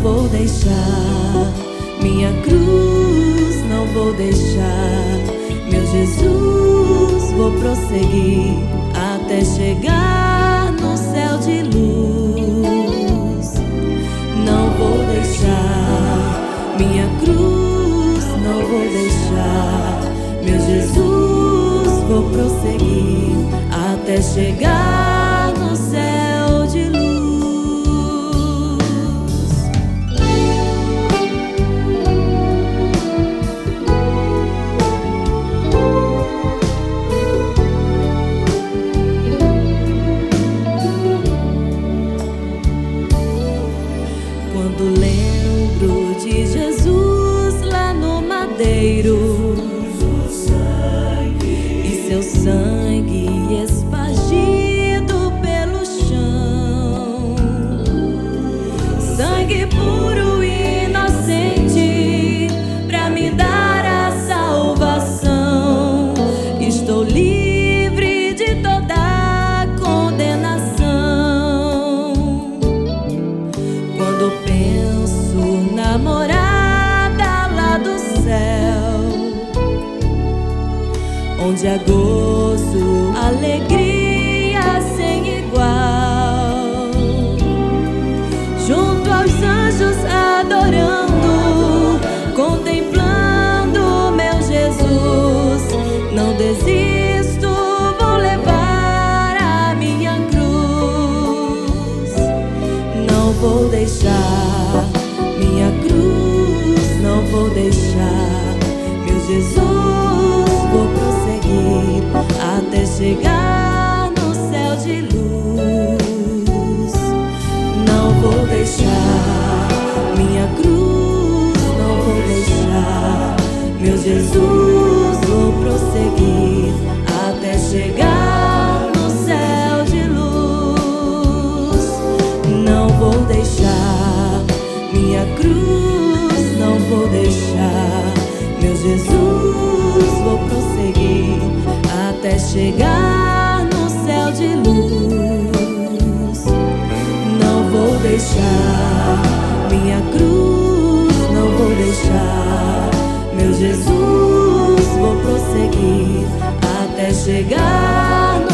vou deixar minha cruz, não vou deixar meu Jesus, vou prosseguir até chegar no céu de luz. Não vou deixar minha cruz, não vou deixar meu Jesus, vou prosseguir até chegar no céu de luz. Quando lembro de Jesus lá no madeiro e seu sangue espargido pelo chão, sangue puro e inocente pra me dar a salvação. Estou livre de toda condenação. Quando penso na morada lá do céu, onde há gozo, alegria sem igual, junto aos anjos adorando, contemplando meu Jesus, não desisto, vou levar a minha cruz. Não vou deixar minha cruz, não vou deixar meu Jesus, vou prosseguir até chegar no céu de luz. Não vou deixar minha cruz, não vou deixar meu Jesus, vou prosseguir até chegar no céu de luz. Não vou deixar minha cruz, não vou deixar meu Jesus, vou prosseguir até chegar no céu de luz. Não vou deixar minha cruz, não vou deixar meu Jesus, vou prosseguir até chegar no